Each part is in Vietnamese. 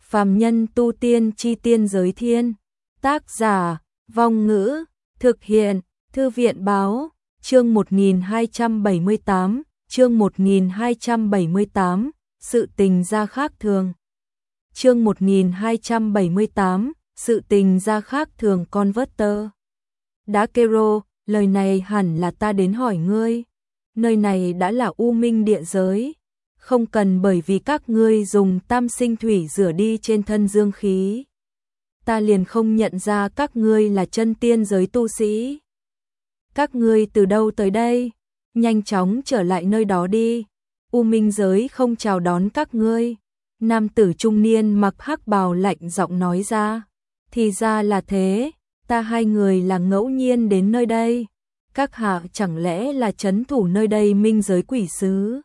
Phàm nhân tu tiên chi tiên giới thiên. Tác giả, Vong Ngữ, thực hiện, Thư viện Báo, chương 1278, chương 1278, sự tình gia khác thường. Chương 1278, sự tình gia khác thường Converter. Đã Kero, lời này hẳn là ta đến hỏi ngươi. Nơi này đã là U Minh địa giới, không cần bởi vì các ngươi dùng tam sinh thủy rửa đi trên thân dương khí. Ta liền không nhận ra các ngươi là chân tiên giới tu sĩ. Các ngươi từ đâu tới đây? Nhanh chóng trở lại nơi đó đi. U Minh giới không chào đón các ngươi. Nam tử trung niên mặc hắc bào lạnh giọng nói ra. Thì ra là thế, ta hai người là ngẫu nhiên đến nơi đây. Các hạ chẳng lẽ là trấn thủ nơi đây minh giới quỷ sứ?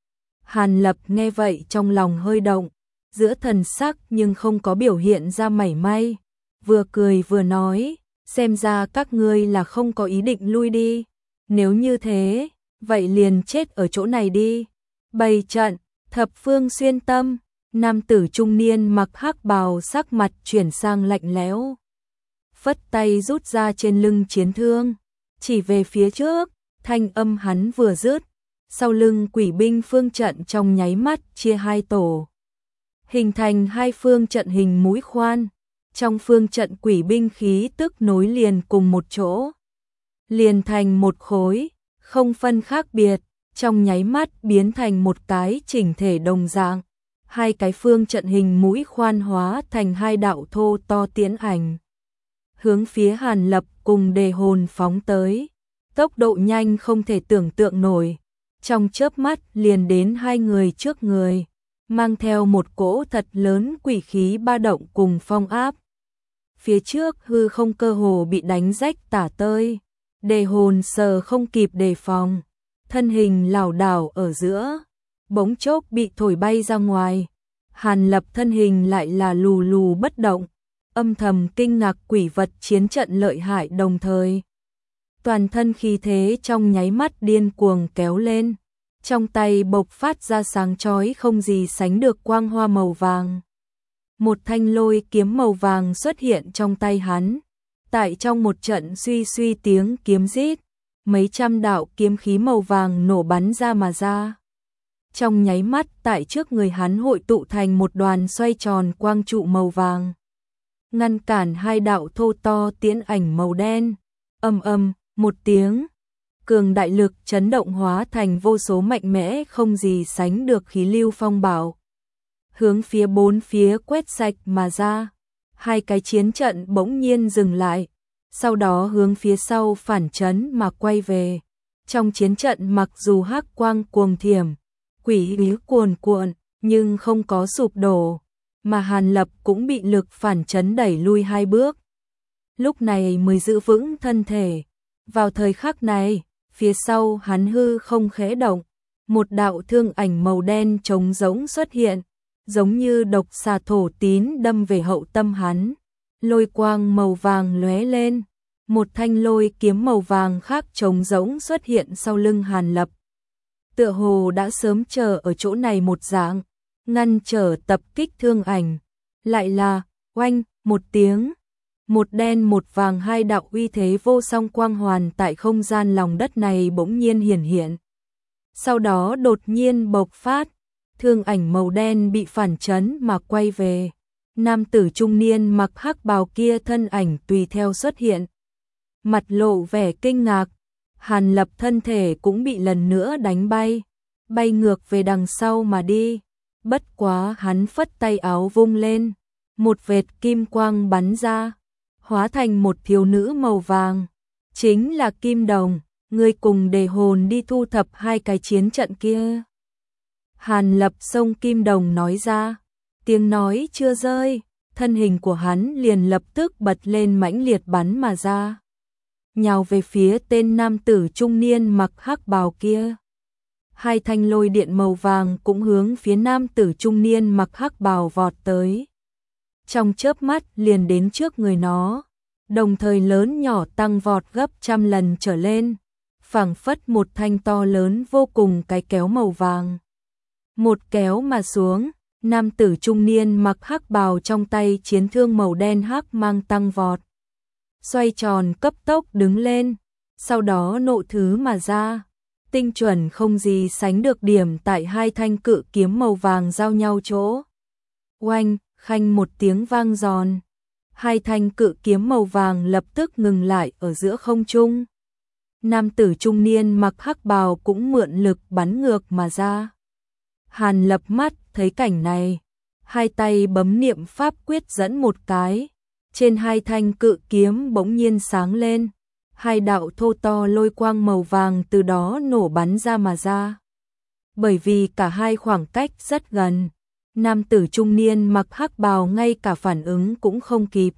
Hàn Lập nghe vậy trong lòng hơi động, giữa thần sắc nhưng không có biểu hiện ra mảy may, vừa cười vừa nói, xem ra các ngươi là không có ý định lui đi, nếu như thế, vậy liền chết ở chỗ này đi. Bày trận, thập phương xuyên tâm, nam tử trung niên mặc hắc bào sắc mặt chuyển sang lạnh lẽo, phất tay rút ra trên lưng chiến thương, chỉ về phía trước, thanh âm hắn vừa dứt. Sau lưng quỷ binh phương trận trong nháy mắt chia hai tổ, hình thành hai phương trận hình mũi khoan. Trong phương trận quỷ binh khí tức nối liền cùng một chỗ, liền thành một khối, không phân khác biệt, trong nháy mắt biến thành một cái chỉnh thể đồng dạng. Hai cái phương trận hình mũi khoan hóa thành hai đạo thô to tiễn ảnh, hướng phía Hàn Lập cùng Đề Hồn phóng tới, tốc độ nhanh không thể tưởng tượng nổi. Trong chớp mắt liền đến hai người trước người, mang theo một cỗ thật lớn quỷ khí ba động cùng phong áp. Phía trước hư không cơ hồ bị đánh rách tả tơi, Đề Hồn sờ không kịp đề phòng, thân hình lảo đảo ở giữa, bỗng chốc bị thổi bay ra ngoài. Hàn Lập thân hình lại là lù lù bất động, âm thầm kinh ngạc quỷ vật chiến trận lợi hại, đồng thời toàn thân khí thế trong nháy mắt điên cuồng kéo lên, trong tay bộc phát ra sáng chói không gì sánh được quang hoa màu vàng. Một thanh lôi kiếm màu vàng xuất hiện trong tay hắn, tại trong một trận suy suy tiếng kiếm rít, mấy trăm đạo kiếm khí màu vàng nổ bắn ra mà ra. Trong nháy mắt tại trước người hắn hội tụ thành một đoàn xoay tròn quang trụ màu vàng, ngăn cản hai đạo thô to tiễn ảnh màu đen. Ầm ầm, một tiếng, cường đại lực chấn động hóa thành vô số mạnh mẽ không gì sánh được khí lưu phong bạo, hướng phía bốn phía quét sạch mà ra. Hai cái chiến trận bỗng nhiên dừng lại, sau đó hướng phía sau phản chấn mà quay về. Trong chiến trận mặc dù hắc quang cuồng thiểm, quỷ khí cuồn cuộn, nhưng không có sụp đổ, mà Hàn Lập cũng bị lực phản chấn đẩy lui hai bước. Lúc này mới giữ vững thân thể. Vào thời khắc này, phía sau hắn hư không khẽ động, một đạo thương ảnh màu đen trống rỗng xuất hiện, giống như độc xà thổ tín đâm về hậu tâm hắn. Lôi quang màu vàng lóe lên, một thanh lôi kiếm màu vàng khác trống rỗng xuất hiện sau lưng Hàn Lập. Tựa hồ đã sớm chờ ở chỗ này một dạng, ngăn trở tập kích thương ảnh. Lại là, oanh, một tiếng, một đen một vàng hai đạo uy thế vô song quang hoàn tại không gian lòng đất này bỗng nhiên hiển hiện. Sau đó đột nhiên bộc phát, thương ảnh màu đen bị phản chấn mà quay về. Nam tử trung niên mặc hắc bào kia thân ảnh tùy theo xuất hiện, mặt lộ vẻ kinh ngạc. Hàn Lập thân thể cũng bị lần nữa đánh bay, bay ngược về đằng sau mà đi. Bất quá hắn phất tay áo vung lên, một vệt kim quang bắn ra, hóa thành một thiếu nữ màu vàng, chính là Kim Đồng. Ngươi cùng Đề Hồn đi thu thập hai cái chiến trận kia. Hàn Lập xông Kim Đồng nói ra, tiếng nói chưa rơi, thân hình của hắn liền lập tức bật lên mãnh liệt bắn mà ra, nhào về phía tên nam tử trung niên mặc hắc bào kia. Hai thanh lôi điện màu vàng cũng hướng phía nam tử trung niên mặc hắc bào vọt tới. Trong chớp mắt liền đến trước người nó, đồng thời lớn nhỏ tăng vọt gấp trăm lần trở lên, phảng phất một thanh to lớn vô cùng cái kéo màu vàng. Một kéo mà xuống, Nam tử trung niên mặc hắc bào trong tay chiến thương màu đen hắc mang tăng vọt. Xoay tròn cấp tốc đứng lên, sau đó nộ thứ mà ra. Tinh chuẩn không gì sánh được điểm tại hai thanh cự kiếm màu vàng giao nhau chỗ. Oanh, khanh một tiếng vang giòn. Hai thanh cự kiếm màu vàng lập tức ngừng lại ở giữa không trung. Nam tử trung niên mặc hắc bào cũng mượn lực bắn ngược mà ra. Hàn Lập mắt thấy cảnh này, hai tay bấm niệm pháp quyết dẫn một cái, trên hai thanh cự kiếm bỗng nhiên sáng lên, hai đạo thô to lôi quang màu vàng từ đó nổ bắn ra mà ra. Bởi vì cả hai khoảng cách rất gần, nam tử trung niên mặc hắc bào ngay cả phản ứng cũng không kịp,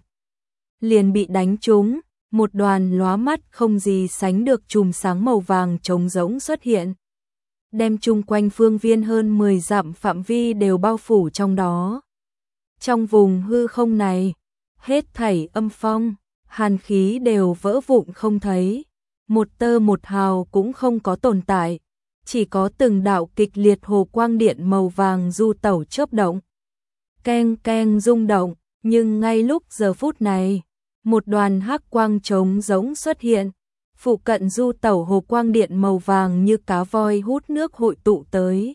liền bị đánh trúng. Một đoàn lóa mắt không gì sánh được chùm sáng màu vàng trống rỗng xuất hiện, đem chung quanh phương viên hơn 10 dặm phạm vi đều bao phủ trong đó. Trong vùng hư không này, hết thảy âm phong, hàn khí đều vỡ vụn không thấy, một tơ một hào cũng không có tồn tại, chỉ có từng đạo kịch liệt hồ quang điện màu vàng du tẩu chớp động, keng keng rung động, nhưng ngay lúc giờ phút này, một đoàn hắc quang trống rỗng xuất hiện, phụ cận du tẩu hồ quang điện màu vàng như cá voi hút nước hội tụ tới.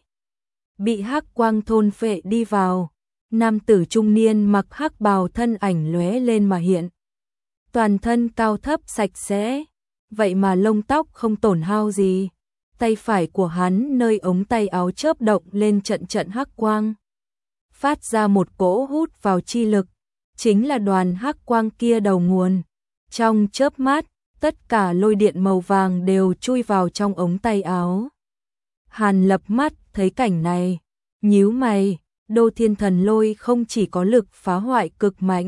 Bị hắc quang thôn phệ đi vào, nam tử trung niên mặc hắc bào thân ảnh lóe lên mà hiện. Toàn thân cao thấp sạch sẽ, vậy mà lông tóc không tổn hao gì. Tay phải của hắn nơi ống tay áo chớp động lên trận trận hắc quang, phát ra một cỗ hút vào chi lực, chính là đoàn hắc quang kia đầu nguồn. Trong chớp mắt, tất cả lôi điện màu vàng đều chui vào trong ống tay áo. Hàn Lập mắt thấy cảnh này, nhíu mày, Đô Thiên Thần Lôi không chỉ có lực phá hoại cực mạnh,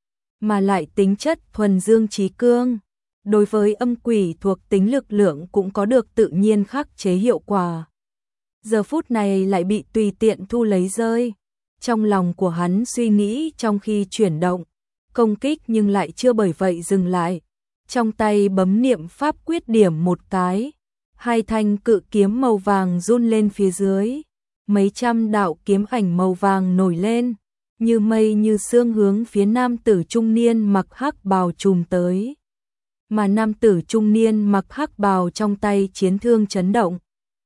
mà lại tính chất thuần dương chí cương, đối với âm quỷ thuộc tính lực lượng cũng có được tự nhiên khắc chế hiệu quả. Giờ phút này lại bị tùy tiện thu lấy rơi. Trong lòng của hắn suy nghĩ trong khi chuyển động, công kích nhưng lại chưa bởi vậy dừng lại. Trong tay bấm niệm pháp quyết điểm một cái, hai thanh cự kiếm màu vàng run lên phía dưới, mấy trăm đạo kiếm ảnh màu vàng nổi lên, như mây như sương hướng phía nam tử trung niên mặc hắc bào trùm tới. Mà nam tử trung niên mặc hắc bào trong tay chiến thương chấn động.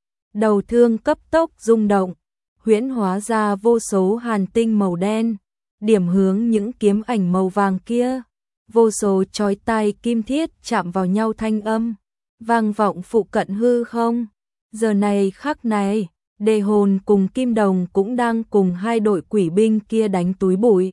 Đầu thương cấp tốc rung động, huyễn hóa ra vô số hàn tinh màu đen, điểm hướng những kiếm ảnh màu vàng kia. Vô số chói tai kim thiết chạm vào nhau thanh âm, vang vọng phụ cận hư không. Giờ này khắc này, Đề Hồn cùng Kim Đồng cũng đang cùng hai đội quỷ binh kia đánh túi bụi.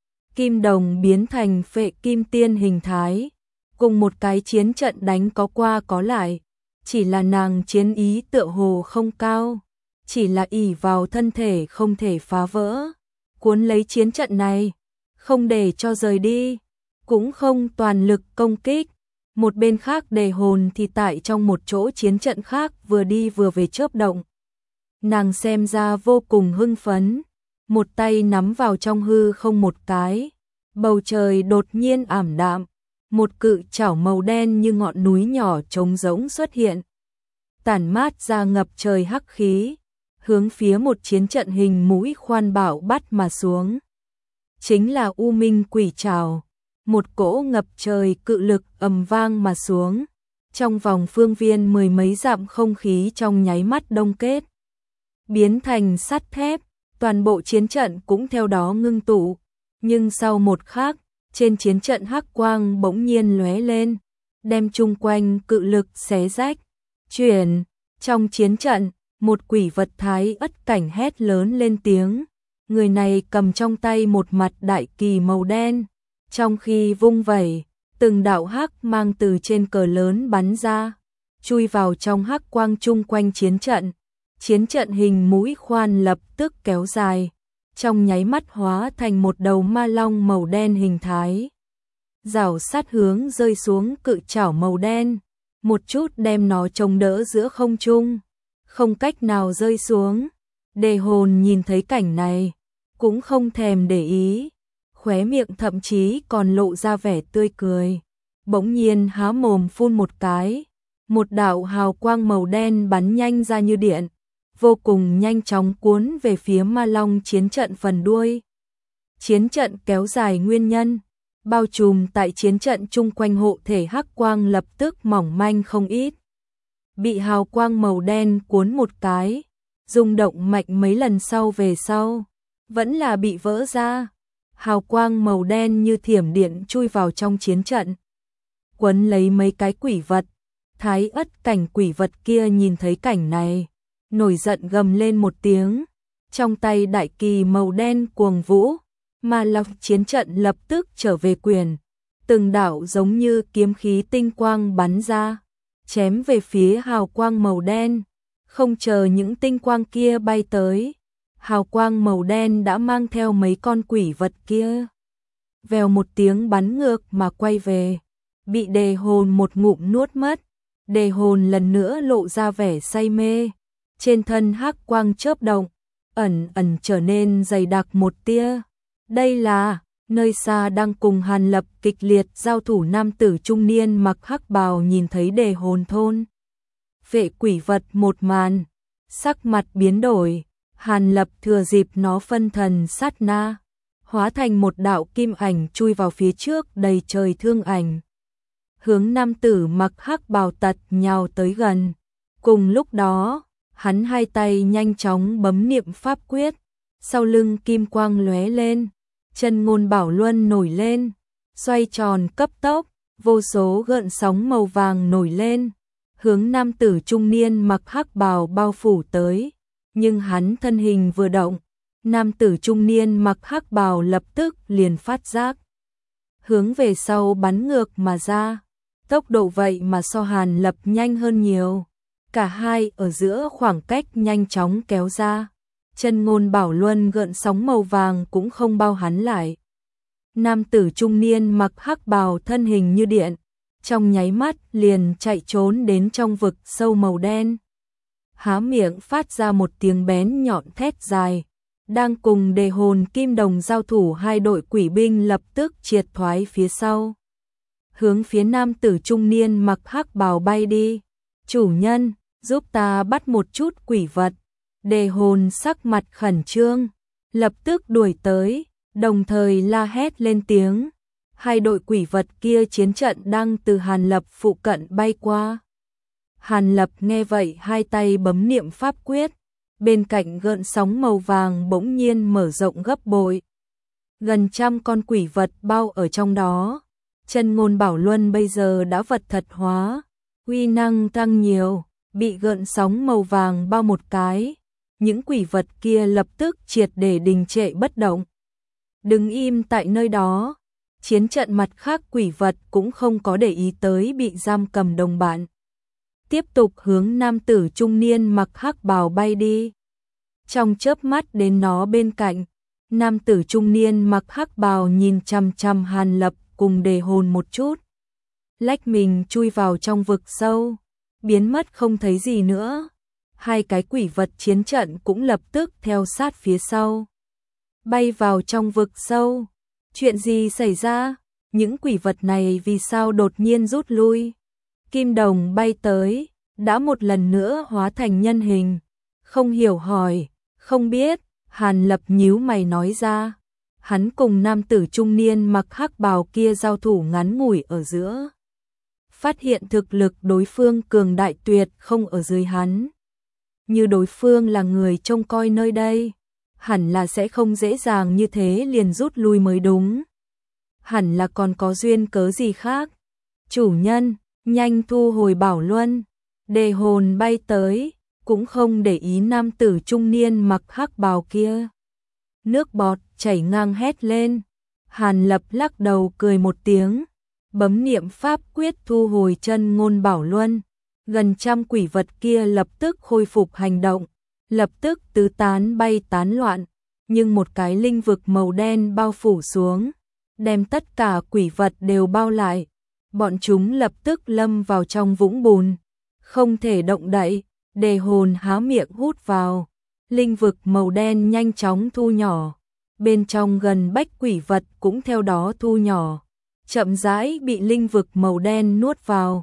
Kim Đồng biến thành phệ kim tiên hình thái, cùng một cái chiến trận đánh có qua có lại, chỉ là nàng chiến ý tựa hồ không cao, chỉ là ỷ vào thân thể không thể phá vỡ, cuốn lấy chiến trận này, không để cho rời đi, cũng không toàn lực công kích. Một bên khác Đề Hồn thì tại trong một chỗ chiến trận khác vừa đi vừa về chớp động. Nàng xem ra vô cùng hưng phấn, một tay nắm vào trong hư không một cái, bầu trời đột nhiên ảm đạm, một cự chảo màu đen như ngọn núi nhỏ trống rỗng xuất hiện, tản mát ra ngập trời hắc khí, hướng phía một chiến trận hình mũi khoan bảo bắt mà xuống. Chính là U Minh Quỷ Trảo, một cỗ ngập trời cự lực ầm vang mà xuống, trong vòng phương viên mười mấy dặm không khí trong nháy mắt đông kết, biến thành sắt thép, toàn bộ chiến trận cũng theo đó ngưng tụ, nhưng sau một khắc, trên chiến trận hắc quang bỗng nhiên lóe lên, đem chung quanh cự lực xé rách, chuyển. Trong chiến trận, một quỷ vật thái ất cảnh hét lớn lên tiếng, người này cầm trong tay một mặt đại kỳ màu đen, trong khi vung vẩy, từng đạo hắc mang từ trên cờ lớn bắn ra, chui vào trong hắc quang chung quanh chiến trận. Chiến trận hình mũi khoan lập tức kéo dài, trong nháy mắt hóa thành một đầu ma long màu đen hình thái. Rảo sát hướng rơi xuống cự chảo màu đen, một chút đem nó chống đỡ giữa không trung, không cách nào rơi xuống. Đề Hồn nhìn thấy cảnh này, cũng không thèm để ý, khóe miệng thậm chí còn lộ ra vẻ tươi cười. Bỗng nhiên há mồm phun một cái, một đạo hào quang màu đen bắn nhanh ra như điện, vô cùng nhanh chóng cuốn về phía Ma Long chiến trận phần đuôi. Chiến trận kéo dài nguyên nhân, bao trùm tại chiến trận chung quanh hộ thể hắc quang lập tức mỏng manh không ít. Bị hào quang màu đen cuốn một cái, rung động mạnh mấy lần sau về sau, vẫn là bị vỡ ra. Hào quang màu đen như thiểm điện chui vào trong chiến trận, quấn lấy mấy cái quỷ vật. Thái Ất Cảnh quỷ vật kia nhìn thấy cảnh này, nổi giận gầm lên một tiếng, trong tay đại kỳ màu đen cuồng vũ, Ma Long chiến trận lập tức trở về quyền, từng đạo giống như kiếm khí tinh quang bắn ra, chém về phía hào quang màu đen. Không chờ những tinh quang kia bay tới, hào quang màu đen đã mang theo mấy con quỷ vật kia, vèo một tiếng bắn ngược mà quay về, bị Đề Hồn một ngụm nuốt mất. Đề Hồn lần nữa lộ ra vẻ say mê, trên thân hắc quang chớp động, ẩn ẩn trở nên dày đặc một tia. Đây là nơi xa đang cùng Hàn Lập kịch liệt giao thủ nam tử trung niên mặc hắc bào nhìn thấy Đề Hồn thôn vệ quỷ vật một màn, sắc mặt biến đổi. Hàn Lập thừa dịp nó phân thần sát na, hóa thành một đạo kim ảnh chui vào phía trước đầy trời thương ảnh, hướng nam tử mặc hắc bào tật nhào tới gần. Cùng lúc đó, hắn hai tay nhanh chóng bấm niệm pháp quyết, sau lưng kim quang lóe lên, chân ngôn bảo luân nổi lên, xoay tròn cấp tốc, vô số gợn sóng màu vàng nổi lên, hướng nam tử trung niên mặc hắc bào bao phủ tới. Nhưng hắn thân hình vừa động, nam tử trung niên mặc hắc bào lập tức liền phát giác, hướng về sau bắn ngược mà ra. Tốc độ vậy mà so Hàn Lập nhanh hơn nhiều, cả hai ở giữa khoảng cách nhanh chóng kéo ra. Chân ngôn bảo luân gợn sóng màu vàng cũng không bao hắn lại. Nam tử trung niên mặc hắc bào thân hình như điện, trong nháy mắt liền chạy trốn đến trong vực sâu màu đen. Há miệng phát ra một tiếng bén nhọn thét dài. Đang cùng Đề Hồn Kim Đồng giao thủ, hai đội quỷ binh lập tức triệt thoái phía sau, hướng phía nam tử trung niên mặc hắc bào bay đi. Chủ nhân, giúp ta bắt một chút quỷ vật. Đề Hồn sắc mặt khẩn trương, lập tức đuổi tới, đồng thời la hét lên tiếng. Hai đội quỷ vật kia chiến trận đang từ Hàn Lập phụ cận bay qua. Hàn Lập nghe vậy hai tay bấm niệm pháp quyết, bên cạnh gợn sóng màu vàng bỗng nhiên mở rộng gấp bội. Gần trăm con quỷ vật bao ở trong đó. Chân ngôn bảo luân bây giờ đã vật thật hóa, uy năng tăng nhiều, bị gợn sóng màu vàng bao một cái, những quỷ vật kia lập tức triệt để đình trệ bất động, đứng im tại nơi đó. Chiến trận mặt khác quỷ vật cũng không có để ý tới bị giam cầm đồng bạn, tiếp tục hướng nam tử trung niên mặc hắc bào bay đi. Trong chớp mắt đến nó bên cạnh, nam tử trung niên mặc hắc bào nhìn chằm chằm Hàn Lập cùng Đề Hồn một chút, lách mình chui vào trong vực sâu, biến mất không thấy gì nữa. Hai cái quỷ vật chiến trận cũng lập tức theo sát phía sau, bay vào trong vực sâu. Chuyện gì xảy ra? Những quỷ vật này vì sao đột nhiên rút lui? Kim Đồng bay tới, đã một lần nữa hóa thành nhân hình, không hiểu hỏi. Không biết. Hàn Lập nhíu mày nói ra. Hắn cùng nam tử trung niên mặc hắc bào kia giao thủ ngắn ngủi ở giữa, phát hiện thực lực đối phương cường đại tuyệt không ở dưới hắn. Như đối phương là người trông coi nơi đây, hẳn là sẽ không dễ dàng như thế liền rút lui mới đúng. Hẳn là còn có duyên cớ gì khác. Chủ nhân, nhanh thu hồi bảo luân. Đề Hồn bay tới, cũng không để ý nam tử trung niên mặc hắc bào kia. Nước bọt chảy ngang hét lên. Hàn Lập lắc đầu cười một tiếng, bấm niệm pháp quyết thu hồi chân ngôn bảo luân. Gần trăm quỷ vật kia lập tức khôi phục hành động, lập tức tứ tán bay tán loạn, nhưng một cái linh vực màu đen bao phủ xuống, đem tất cả quỷ vật đều bao lại. Bọn chúng lập tức lâm vào trong vũng bùn, không thể động đậy. Đề Hồn há miệng hút vào, linh vực màu đen nhanh chóng thu nhỏ, bên trong gần bách quỷ vật cũng theo đó thu nhỏ, chậm rãi bị linh vực màu đen nuốt vào.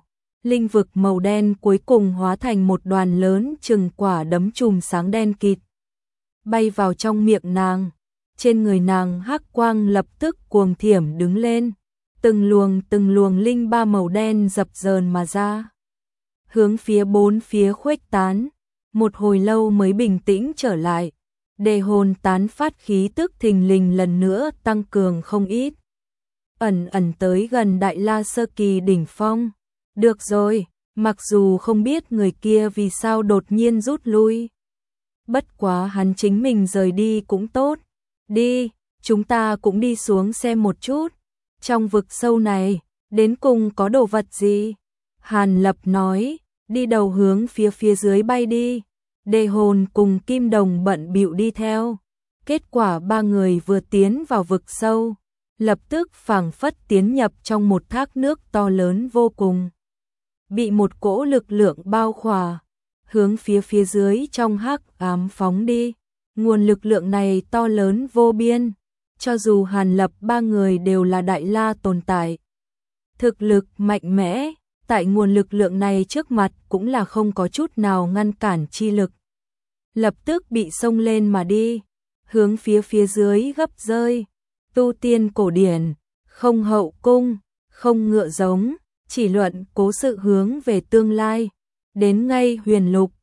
Linh vực màu đen cuối cùng hóa thành một đoàn lớn chừng quả đấm chùm sáng đen kịt, bay vào trong miệng nàng. Trên người nàng hắc quang lập tức cuồng thiểm đứng lên, từng luồng linh ba màu đen dập dờn mà ra, hướng phía bốn phía khuếch tán. Một hồi lâu mới bình tĩnh trở lại, đề hồn tán phát khí tức thình lình lần nữa tăng cường không ít, ẩn ẩn tới gần Đại La sơ kỳ đỉnh phong. Được rồi, mặc dù không biết người kia vì sao đột nhiên rút lui, bất quá hắn chính mình rời đi cũng tốt. Đi, chúng ta cũng đi xuống xem một chút, trong vực sâu này, đến cùng có đồ vật gì? Hàn Lập nói, đi đầu hướng phía dưới bay đi. Đề hồn cùng Kim Đồng bận bịu đi theo. Kết quả ba người vừa tiến vào vực sâu, lập tức phảng phất tiến nhập trong một thác nước to lớn vô cùng, bị một cỗ lực lượng bao khỏa, hướng phía dưới trong hắc ám phóng đi. Nguồn lực lượng này to lớn vô biên, cho dù Hàn Lập ba người đều là Đại La tồn tại, thực lực mạnh mẽ, tại nguồn lực lượng này trước mặt cũng là không có chút nào ngăn cản chi lực, lập tức bị xông lên mà đi, hướng phía dưới gấp rơi. Tu tiên cổ điển, không hậu cung, không ngựa giống, chỉ luận cố sự hướng về tương lai. Đến ngay huyền lục,